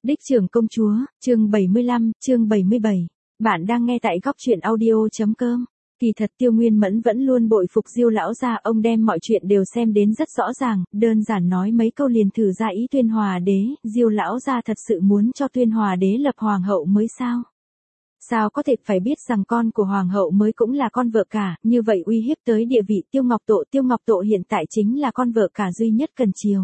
Đích trưởng công chúa, chương 75, chương 77. Bạn đang nghe tại góc truyện audio.com. Kỳ thật Tiêu Nguyên Mẫn vẫn luôn bội phục Diêu lão gia, ông đem mọi chuyện đều xem đến rất rõ ràng, đơn giản nói mấy câu liền thử ra ý Tuyên Hòa đế, Diêu lão gia thật sự muốn cho Tuyên Hòa đế lập hoàng hậu mới sao? Sao có thể, phải biết rằng con của hoàng hậu mới cũng là con vợ cả, như vậy uy hiếp tới địa vị Tiêu Ngọc Tộ hiện tại chính là con vợ cả duy nhất cần chiều.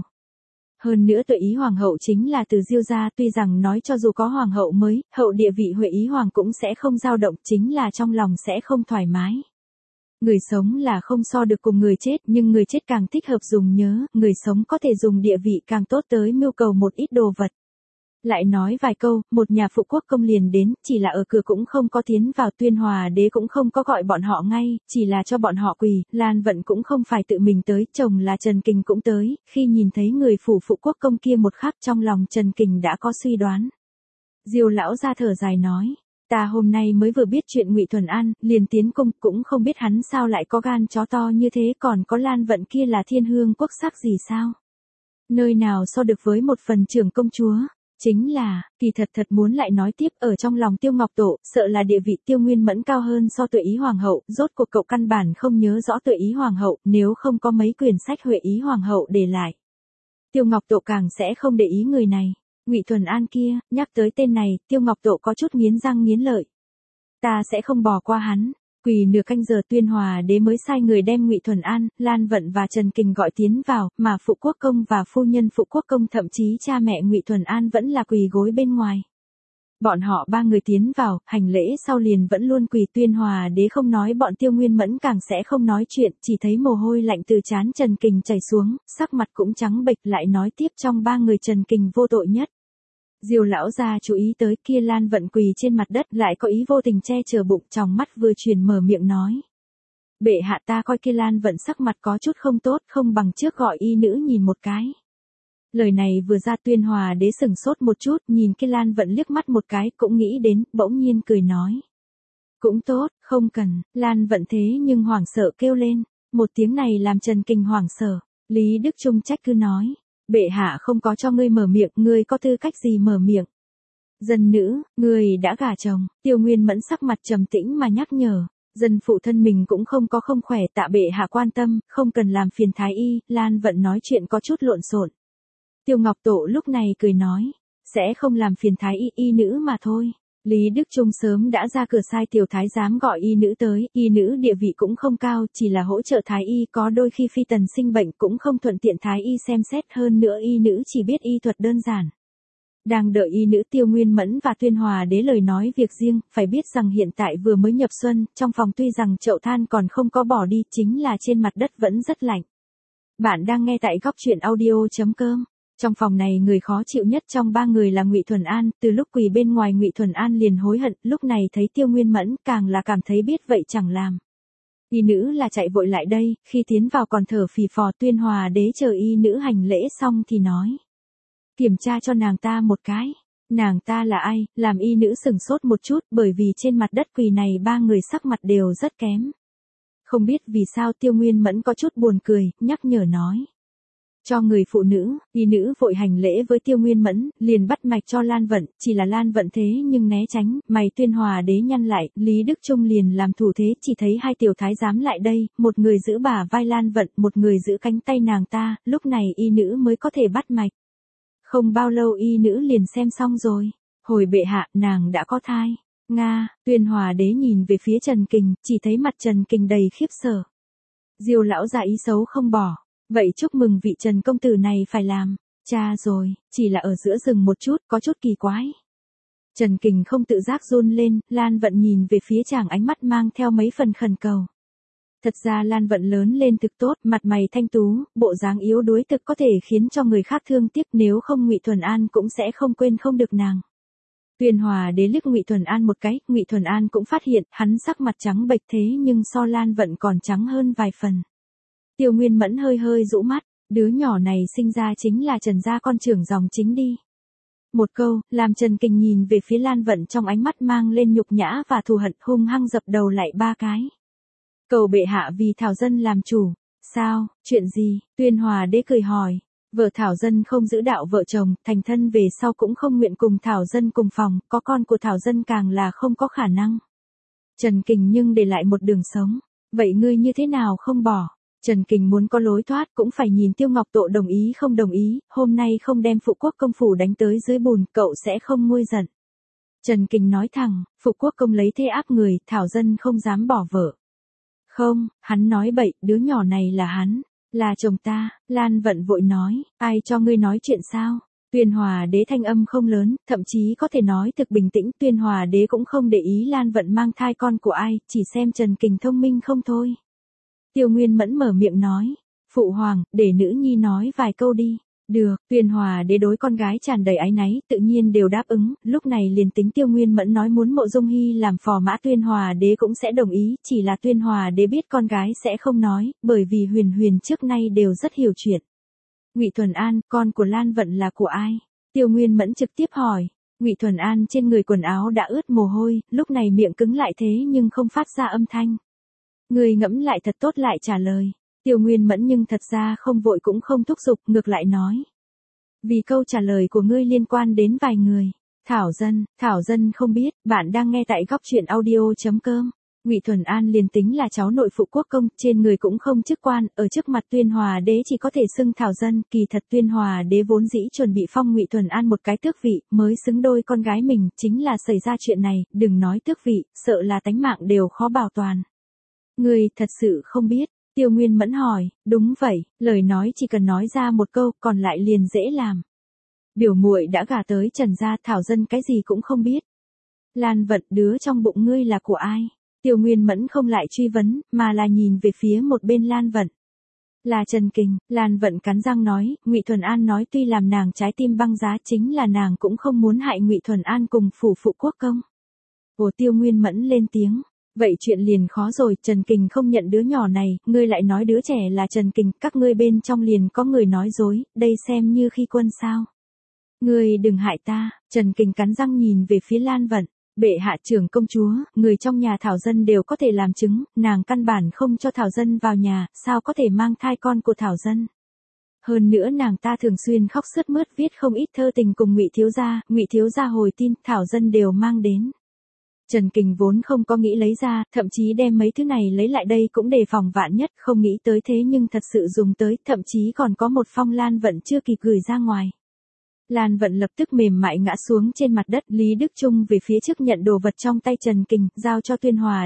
Hơn nữa Tuệ Ý hoàng hậu chính là từ Diêu gia, tuy rằng nói cho dù có hoàng hậu mới, hậu địa vị Huệ Ý hoàng cũng sẽ không dao động, chính là trong lòng sẽ không thoải mái. Người sống là không so được cùng người chết, nhưng người chết càng thích hợp dùng nhớ, người sống có thể dùng địa vị càng tốt tới mưu cầu một ít đồ vật. Lại nói vài câu, một nhà phụ quốc công liền đến, chỉ là ở cửa cũng không có tiến vào, Tuyên Hòa đế cũng không có gọi bọn họ ngay, chỉ là cho bọn họ quỳ, Lan Vận cũng không phải tự mình tới, chồng là Trần Kình cũng tới, khi nhìn thấy người phụ quốc công kia một khắc trong lòng Trần Kình đã có suy đoán. Diêu lão ra thở dài nói, ta hôm nay mới vừa biết chuyện Ngụy Thuần An, liền tiến cung, cũng không biết hắn sao lại có gan chó to như thế, còn có Lan Vận kia là thiên hương quốc sắc gì sao? Nơi nào so được với một phần trưởng công chúa? Chính là, kỳ thật muốn lại nói tiếp, ở trong lòng Tiêu Ngọc Tổ, sợ là địa vị Tiêu Nguyên Mẫn cao hơn so Tuệ Ý hoàng hậu, rốt cuộc cậu căn bản không nhớ rõ Tuệ Ý hoàng hậu, nếu không có mấy quyển sách Huệ Ý hoàng hậu để lại. Tiêu Ngọc Tổ càng sẽ không để ý người này. Ngụy Thuần An kia, nhắc tới tên này, Tiêu Ngọc Tổ có chút nghiến răng nghiến lợi. Ta sẽ không bỏ qua hắn. Quỳ nửa canh giờ Tuyên Hòa đế mới sai người đem Ngụy Thuần An, Lan Vận và Trần Kình gọi tiến vào, mà phụ quốc công và phu nhân phụ quốc công, thậm chí cha mẹ Ngụy Thuần An vẫn là quỳ gối bên ngoài. Bọn họ ba người tiến vào, hành lễ sau liền vẫn luôn quỳ. Tuyên Hòa đế không nói, bọn Tiêu Nguyên Mẫn càng sẽ không nói chuyện, chỉ thấy mồ hôi lạnh từ trán Trần Kình chảy xuống, sắc mặt cũng trắng bệch. Lại nói tiếp, trong ba người Trần Kình vô tội nhất. Diêu lão gia chú ý tới kia Lan Vận quỳ trên mặt đất, lại có ý vô tình che chở bụng, trong mắt vừa chuyển mở miệng nói. Bệ hạ, ta coi kia Lan Vận sắc mặt có chút không tốt, không bằng trước gọi y nữ nhìn một cái. Lời này vừa ra, Tuyên Hòa đế sửng sốt một chút, nhìn kia Lan Vận liếc mắt một cái, cũng nghĩ đến, bỗng nhiên cười nói. Cũng tốt, không cần. Lan Vận thế nhưng hoảng sợ kêu lên. Một tiếng này làm Trần Kình hoảng sợ. Lý Đức Trung trách cứ nói. Bệ hạ không có cho ngươi mở miệng, ngươi có tư cách gì mở miệng? Dân nữ, ngươi đã gả chồng. Tiêu Nguyên Mẫn sắc mặt trầm tĩnh mà nhắc nhở. Dân phụ thân mình cũng không có không khỏe, tạ bệ hạ quan tâm, không cần làm phiền thái y. Lan Vận nói chuyện có chút lộn xộn. Tiêu Ngọc Tổ lúc này cười nói, sẽ không làm phiền thái y nữ mà thôi. Lý Đức Trung sớm đã ra cửa sai tiểu thái giám gọi y nữ tới, y nữ địa vị cũng không cao, chỉ là hỗ trợ thái y, có đôi khi phi tần sinh bệnh cũng không thuận tiện thái y xem xét, hơn nữa y nữ chỉ biết y thuật đơn giản. Đang đợi y nữ, Tiêu Nguyên Mẫn và Tuyên Hòa đế lời nói việc riêng, phải biết rằng hiện tại vừa mới nhập xuân, trong phòng tuy rằng chậu than còn không có bỏ đi, chính là trên mặt đất vẫn rất lạnh. Bạn đang nghe tại góc truyện audio.com. Trong phòng này người khó chịu nhất trong ba người là Ngụy Thuần An, từ lúc quỳ bên ngoài Ngụy Thuần An liền hối hận, lúc này thấy Tiêu Nguyên Mẫn càng là cảm thấy biết vậy chẳng làm. Y nữ là chạy vội lại đây, khi tiến vào còn thở phì phò. Tuyên Hòa đế chờ y nữ hành lễ xong thì nói. Kiểm tra cho nàng ta một cái. Nàng ta là ai? Làm y nữ sửng sốt một chút, bởi vì trên mặt đất quỳ này ba người sắc mặt đều rất kém. Không biết vì sao Tiêu Nguyên Mẫn có chút buồn cười, nhắc nhở nói. Cho người phụ nữ, y nữ vội hành lễ với Tiêu Nguyên Mẫn, liền bắt mạch cho Lan Vận, chỉ là Lan Vận thế nhưng né tránh, mày Tuyên Hòa đế nhăn lại, Lý Đức Trung liền làm thủ thế, chỉ thấy hai tiểu thái giám lại đây, một người giữ bả vai Lan Vận, một người giữ cánh tay nàng ta, lúc này y nữ mới có thể bắt mạch. Không bao lâu y nữ liền xem xong rồi, hồi bệ hạ, nàng đã có thai. Nga, Tuyên Hòa đế nhìn về phía Trần Kình, chỉ thấy mặt Trần Kình đầy khiếp sợ. Diêu lão già ý xấu không bỏ. Vậy chúc mừng vị Trần công tử này phải làm, cha rồi, chỉ là ở giữa rừng một chút, có chút kỳ quái. Trần Kình không tự giác run lên, Lan Vận nhìn về phía chàng, ánh mắt mang theo mấy phần khẩn cầu. Thật ra Lan Vận lớn lên thực tốt, mặt mày thanh tú, bộ dáng yếu đuối thực có thể khiến cho người khác thương tiếc, nếu không Ngụy Thuần An cũng sẽ không quên không được nàng. Tuyên Hòa đế liếc Ngụy Thuần An một cái, Ngụy Thuần An cũng phát hiện, hắn sắc mặt trắng bệch thế nhưng so Lan Vận còn trắng hơn vài phần. Tiêu Nguyên Mẫn hơi hơi rũ mắt, đứa nhỏ này sinh ra chính là Trần gia con trưởng dòng chính đi. Một câu, làm Trần Kình nhìn về phía Lan Vận trong ánh mắt mang lên nhục nhã và thù hận, hung hăng dập đầu lại ba cái. Cầu bệ hạ vì thảo dân làm chủ. Sao, chuyện gì? Tuyên Hòa đế cười hỏi. Vợ Thảo Dân không giữ đạo vợ chồng, thành thân về sau cũng không nguyện cùng Thảo Dân cùng phòng, có con của Thảo Dân càng là không có khả năng. Trần Kình nhưng để lại một đường sống. Vậy ngươi như thế nào không bỏ? Trần Kình muốn có lối thoát cũng phải nhìn Tiêu Ngọc Tộ đồng ý không đồng ý, hôm nay không đem Phụ Quốc Công phủ đánh tới dưới bùn, cậu sẽ không nguôi giận. Trần Kình nói thẳng, Phụ Quốc Công lấy thế áp người, Thảo Dân không dám bỏ vợ. Không, hắn nói bậy, đứa nhỏ này là hắn, là chồng ta. Lan Vận vội nói, ai cho ngươi nói chuyện sao? Tuyên Hòa Đế thanh âm không lớn, thậm chí có thể nói thực bình tĩnh, Tuyên Hòa Đế cũng không để ý Lan Vận mang thai con của ai, chỉ xem Trần Kình thông minh không thôi. Tiêu Nguyên Mẫn mở miệng nói, Phụ Hoàng, để nữ nhi nói vài câu đi. Được, Tuyên Hòa Đế đối con gái tràn đầy áy náy, tự nhiên đều đáp ứng, lúc này liền tính Tiêu Nguyên Mẫn nói muốn Mộ Dung Hy làm phò mã Tuyên Hòa Đế cũng sẽ đồng ý, chỉ là Tuyên Hòa Đế biết con gái sẽ không nói, bởi vì Huyền Huyền trước nay đều rất hiểu chuyện. Ngụy Thuần An, con của Lan Vận là của ai? Tiêu Nguyên Mẫn trực tiếp hỏi. Ngụy Thuần An trên người quần áo đã ướt mồ hôi, lúc này miệng cứng lại thế nhưng không phát ra âm thanh. Người ngẫm lại thật tốt lại trả lời. Tiêu Nguyên Mẫn nhưng thật ra không vội cũng không thúc giục, ngược lại nói. Vì câu trả lời của ngươi liên quan đến vài người. Thảo Dân không biết, bạn đang nghe tại góc truyện audio.com. Ngụy Thuần An liền tính là cháu nội Phụ Quốc Công, trên người cũng không chức quan, ở trước mặt Tuyên Hòa Đế chỉ có thể xưng Thảo Dân, kỳ thật Tuyên Hòa Đế vốn dĩ chuẩn bị phong Ngụy Thuần An một cái tước vị, mới xứng đôi con gái mình, chính là xảy ra chuyện này, đừng nói tước vị, sợ là tánh mạng đều khó bảo toàn. Ngươi thật sự không biết? Tiêu Nguyên Mẫn hỏi. Đúng vậy, lời nói chỉ cần nói ra một câu, còn lại liền dễ làm. Biểu muội đã gả tới Trần gia, Thảo Dân cái gì cũng không biết. Lan Vận, đứa trong bụng ngươi là của ai? Tiêu Nguyên Mẫn không lại truy vấn, mà là nhìn về phía một bên Lan Vận. Là Trần Kình. Lan Vận cắn răng nói, Ngụy Thuần An nói tuy làm nàng trái tim băng giá, chính là nàng cũng không muốn hại Ngụy Thuần An cùng phủ Phụ Quốc Công. Ồ, Tiêu Nguyên Mẫn lên tiếng. Vậy chuyện liền khó rồi, Trần Kình không nhận đứa nhỏ này, ngươi lại nói đứa trẻ là Trần Kình, các ngươi bên trong liền có người nói dối, đây xem như khi quân sao. Ngươi đừng hại ta. Trần Kình cắn răng nhìn về phía Lan Vận. Bệ hạ trưởng công chúa, người trong nhà Thảo Dân đều có thể làm chứng, nàng căn bản không cho Thảo Dân vào nhà, sao có thể mang thai con của Thảo Dân. Hơn nữa nàng ta thường xuyên khóc sướt mướt viết không ít thơ tình cùng Ngụy thiếu gia hồi tin, Thảo Dân đều mang đến. Trần Kình vốn không có nghĩ lấy ra, thậm chí đem mấy thứ này lấy lại đây cũng đề phòng vạn nhất, không nghĩ tới thế nhưng thật sự dùng tới, thậm chí còn có một phong Lan Vận chưa kịp gửi ra ngoài. Lan Vận lập tức mềm mại ngã xuống trên mặt đất, Lý Đức Trung về phía trước nhận đồ vật trong tay Trần Kình, giao cho Tuyên Hòa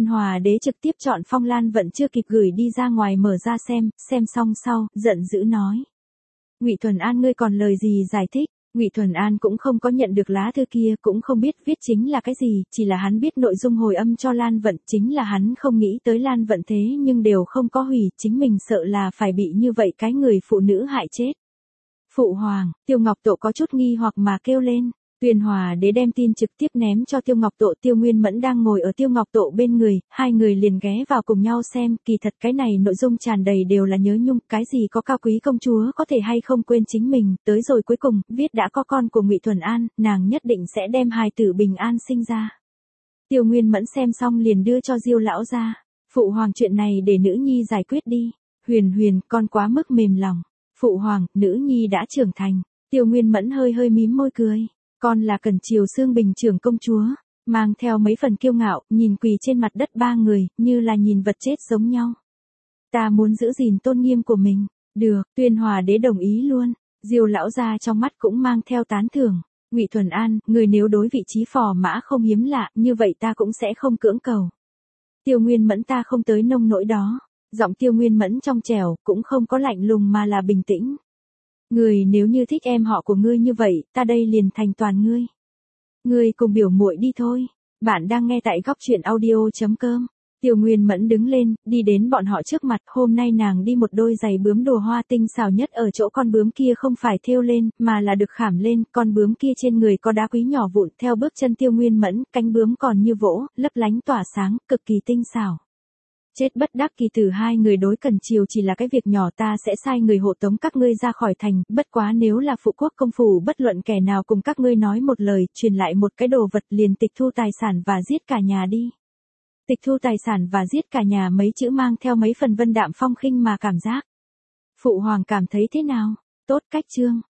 Đế trực tiếp chọn phong Lan Vận chưa kịp gửi đi ra ngoài mở ra xem xong sau, giận dữ nói. Ngụy Thuần An ngươi còn lời gì giải thích? Ngụy Thuần An cũng không có nhận được lá thư kia, cũng không biết viết chính là cái gì, chỉ là hắn biết nội dung hồi âm cho Lan Vận, chính là hắn không nghĩ tới Lan Vận thế nhưng đều không có hủy, chính mình sợ là phải bị như vậy cái người phụ nữ hại chết. Phụ hoàng, Tiêu Ngọc Tộ có chút nghi hoặc mà kêu lên. Tuyên Hòa Đế đem tin trực tiếp ném cho Tiêu Ngọc Tộ, Tiêu Nguyên Mẫn đang ngồi ở Tiêu Ngọc Tộ bên người, hai người liền ghé vào cùng nhau xem, kỳ thật cái này nội dung tràn đầy đều là nhớ nhung, cái gì có cao quý công chúa có thể hay không quên chính mình, tới rồi cuối cùng, viết đã có con của Ngụy Thuần An, nàng nhất định sẽ đem hài tử bình an sinh ra. Tiêu Nguyên Mẫn xem xong liền đưa cho Diêu lão ra. Phụ hoàng chuyện này để nữ nhi giải quyết đi. Huyền, con quá mức mềm lòng. Phụ hoàng, nữ nhi đã trưởng thành. Tiêu Nguyên Mẫn hơi mím môi cười. Con là Cẩn Triều Xương Bình trưởng công chúa. Mang theo mấy phần kiêu ngạo, nhìn quỳ trên mặt đất ba người, như là nhìn vật chết giống nhau. Ta muốn giữ gìn tôn nghiêm của mình. Được, Tuyên Hòa Đế đồng ý luôn. Diêu lão gia trong mắt cũng mang theo tán thưởng. Ngụy Thuần An, người nếu đối vị trí phò mã không hiếm lạ, như vậy ta cũng sẽ không cưỡng cầu. Tiêu Nguyên Mẫn ta không tới nông nỗi đó. Giọng Tiêu Nguyên Mẫn trong trẻo, cũng không có lạnh lùng mà là bình tĩnh. Người nếu như thích em họ của ngươi như vậy, ta đây liền thành toàn ngươi. Ngươi cùng biểu muội đi thôi. Bạn đang nghe tại góc truyện audio.com. Tiêu Nguyên Mẫn đứng lên, đi đến bọn họ trước mặt, hôm nay nàng đi một đôi giày bướm đồ hoa tinh xảo nhất ở chỗ con bướm kia không phải thêu lên, mà là được khảm lên, con bướm kia trên người có đá quý nhỏ vụn, theo bước chân Tiêu Nguyên Mẫn, cánh bướm còn như vỗ, lấp lánh tỏa sáng, cực kỳ tinh xảo. Chết bất đắc kỳ tử hai người đối Cẩn Triều chỉ là cái việc nhỏ, ta sẽ sai người hộ tống các ngươi ra khỏi thành, bất quá nếu là Phụ Quốc công phủ bất luận kẻ nào cùng các ngươi nói một lời, truyền lại một cái đồ vật liền tịch thu tài sản và giết cả nhà đi. Tịch thu tài sản và giết cả nhà mấy chữ mang theo mấy phần vân đạm phong khinh mà cảm giác. Phụ hoàng cảm thấy thế nào? Tốt cách chương.